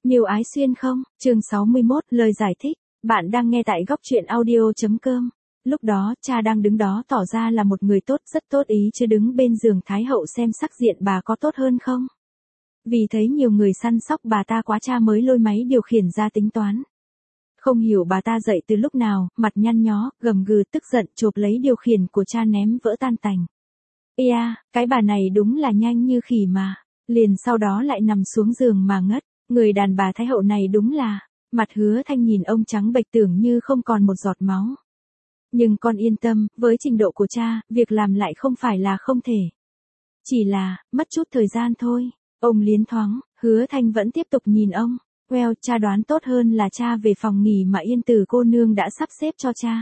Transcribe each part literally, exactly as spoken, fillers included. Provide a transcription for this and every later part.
Miêu Ái Xuyên không? Chương sáu mươi mốt, lời giải thích. Bạn đang nghe tại góc truyện audio.com. Lúc đó, cha đang đứng đó tỏ ra là một người tốt, rất tốt ý chứ đứng bên giường Thái hậu xem sắc diện bà có tốt hơn không. Vì thấy nhiều người săn sóc bà ta quá, cha mới lôi máy điều khiển ra tính toán. Không hiểu bà ta dậy từ lúc nào, mặt nhăn nhó, gầm gừ tức giận chộp lấy điều khiển của cha ném vỡ tan tành. Ê a, cái bà này đúng là nhanh như khỉ mà. Liền sau đó lại nằm xuống giường mà ngất. Người đàn bà Thái hậu này đúng là, mặt Hứa Thanh nhìn ông trắng bệch tưởng như không còn một giọt máu. Nhưng con yên tâm, với trình độ của cha, việc làm lại không phải là không thể. Chỉ là, mất chút thời gian thôi. Ông liến thoáng, Hứa Thanh vẫn tiếp tục nhìn ông. Well, cha đoán tốt hơn là cha về phòng nghỉ mà Yên Tử cô nương đã sắp xếp cho cha.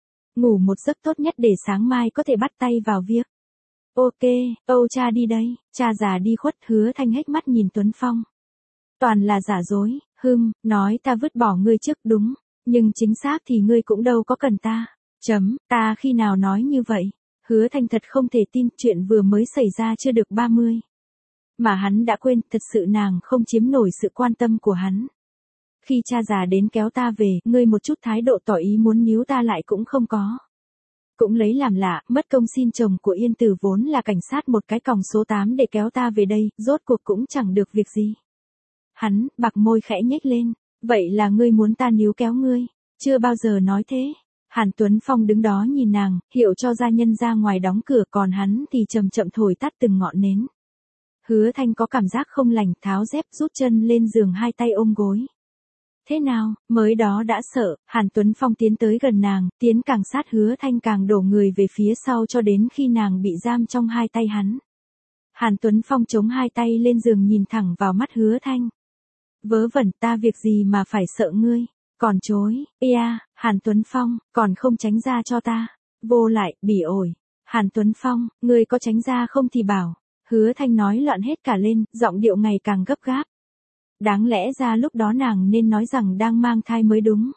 Ngủ một giấc tốt nhất để sáng mai có thể bắt tay vào việc. Ok, Âu cha đi đây, cha già đi khuất. Hứa Thanh hếch mắt nhìn Tuấn Phong. Toàn là giả dối, hưng, nói ta vứt bỏ ngươi trước đúng, nhưng chính xác thì ngươi cũng đâu có cần ta. Chấm, ta khi nào nói như vậy? Hứa Thanh thật không thể tin, chuyện vừa mới xảy ra chưa được ba mươi. Mà hắn đã quên, thật sự nàng không chiếm nổi sự quan tâm của hắn. Khi cha già đến kéo ta về, ngươi một chút thái độ tỏ ý muốn níu ta lại cũng không có. Cũng lấy làm lạ, mất công xin chồng của Yên Tử vốn là cảnh sát một cái còng số tám để kéo ta về đây, rốt cuộc cũng chẳng được việc gì. Hắn, bạc môi khẽ nhếch lên, vậy là ngươi muốn ta níu kéo ngươi, chưa bao giờ nói thế. Hàn Tuấn Phong đứng đó nhìn nàng, hiệu cho gia nhân ra ngoài đóng cửa, còn hắn thì chậm chậm thổi tắt từng ngọn nến. Hứa Thanh có cảm giác không lành, tháo dép rút chân lên giường, hai tay ôm gối. Thế nào, mới đó đã sợ. Hàn Tuấn Phong tiến tới gần nàng, tiến càng sát, Hứa Thanh càng đổ người về phía sau cho đến khi nàng bị giam trong hai tay hắn. Hàn Tuấn Phong chống hai tay lên giường nhìn thẳng vào mắt Hứa Thanh. Vớ vẩn, ta việc gì mà phải sợ ngươi, còn chối, ê a, Hàn Tuấn Phong, còn không tránh ra cho ta, vô lại, bỉ ổi. Hàn Tuấn Phong, ngươi có tránh ra không thì bảo. Hứa Thanh nói loạn hết cả lên, giọng điệu ngày càng gấp gáp. Đáng lẽ ra lúc đó nàng nên nói rằng đang mang thai mới đúng.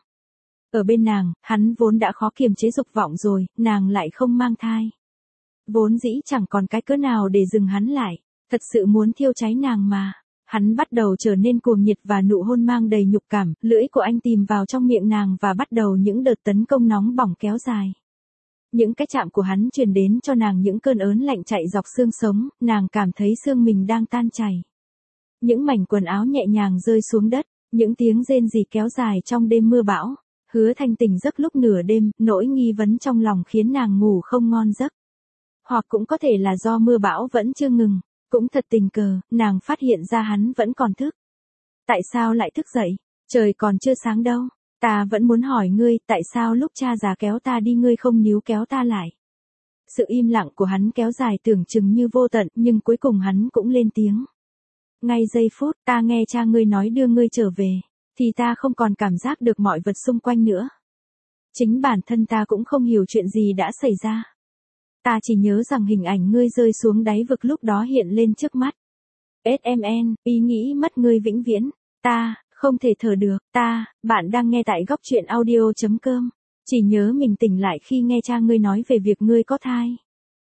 Ở bên nàng, hắn vốn đã khó kiềm chế dục vọng rồi, nàng lại không mang thai. Vốn dĩ chẳng còn cái cớ nào để dừng hắn lại, thật sự muốn thiêu cháy nàng mà. Hắn bắt đầu trở nên cuồng nhiệt và nụ hôn mang đầy nhục cảm, lưỡi của anh tìm vào trong miệng nàng và bắt đầu những đợt tấn công nóng bỏng kéo dài. Những cái chạm của hắn truyền đến cho nàng những cơn ớn lạnh chạy dọc xương sống, nàng cảm thấy xương mình đang tan chảy. Những mảnh quần áo nhẹ nhàng rơi xuống đất, những tiếng rên rỉ kéo dài trong đêm mưa bão. Hứa Thanh tỉnh giấc lúc nửa đêm, nỗi nghi vấn trong lòng khiến nàng ngủ không ngon giấc. Hoặc cũng có thể là do mưa bão vẫn chưa ngừng. Cũng thật tình cờ, nàng phát hiện ra hắn vẫn còn thức. Tại sao lại thức dậy? Trời còn chưa sáng đâu. Ta vẫn muốn hỏi ngươi, tại sao lúc cha già kéo ta đi ngươi không níu kéo ta lại? Sự im lặng của hắn kéo dài tưởng chừng như vô tận, nhưng cuối cùng hắn cũng lên tiếng. Ngay giây phút, ta nghe cha ngươi nói đưa ngươi trở về, thì ta không còn cảm giác được mọi vật xung quanh nữa. Chính bản thân ta cũng không hiểu chuyện gì đã xảy ra. Ta chỉ nhớ rằng hình ảnh ngươi rơi xuống đáy vực lúc đó hiện lên trước mắt. ét em en, ý nghĩ mất ngươi vĩnh viễn. Ta, không thể thở được. Ta, bạn đang nghe tại góc truyện audio.com. Chỉ nhớ mình tỉnh lại khi nghe cha ngươi nói về việc ngươi có thai.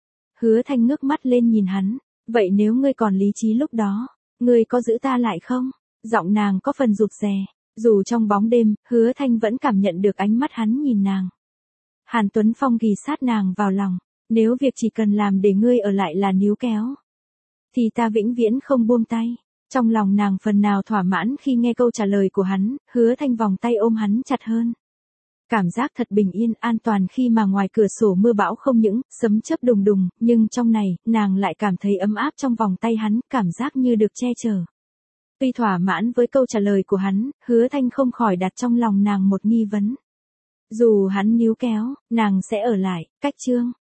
Hứa Thanh ngước mắt lên nhìn hắn. Vậy nếu ngươi còn lý trí lúc đó, ngươi có giữ ta lại không? Giọng nàng có phần rụt rè. Dù trong bóng đêm, Hứa Thanh vẫn cảm nhận được ánh mắt hắn nhìn nàng. Hàn Tuấn Phong ghì sát nàng vào lòng. Nếu việc chỉ cần làm để ngươi ở lại là níu kéo, thì ta vĩnh viễn không buông tay. Trong lòng nàng phần nào thỏa mãn khi nghe câu trả lời của hắn, Hứa Thanh vòng tay ôm hắn chặt hơn. Cảm giác thật bình yên, an toàn khi mà ngoài cửa sổ mưa bão không những sấm chớp đùng đùng, nhưng trong này, nàng lại cảm thấy ấm áp trong vòng tay hắn, cảm giác như được che chở. Tuy thỏa mãn với câu trả lời của hắn, Hứa Thanh không khỏi đặt trong lòng nàng một nghi vấn. Dù hắn níu kéo, nàng sẽ ở lại, cách chương.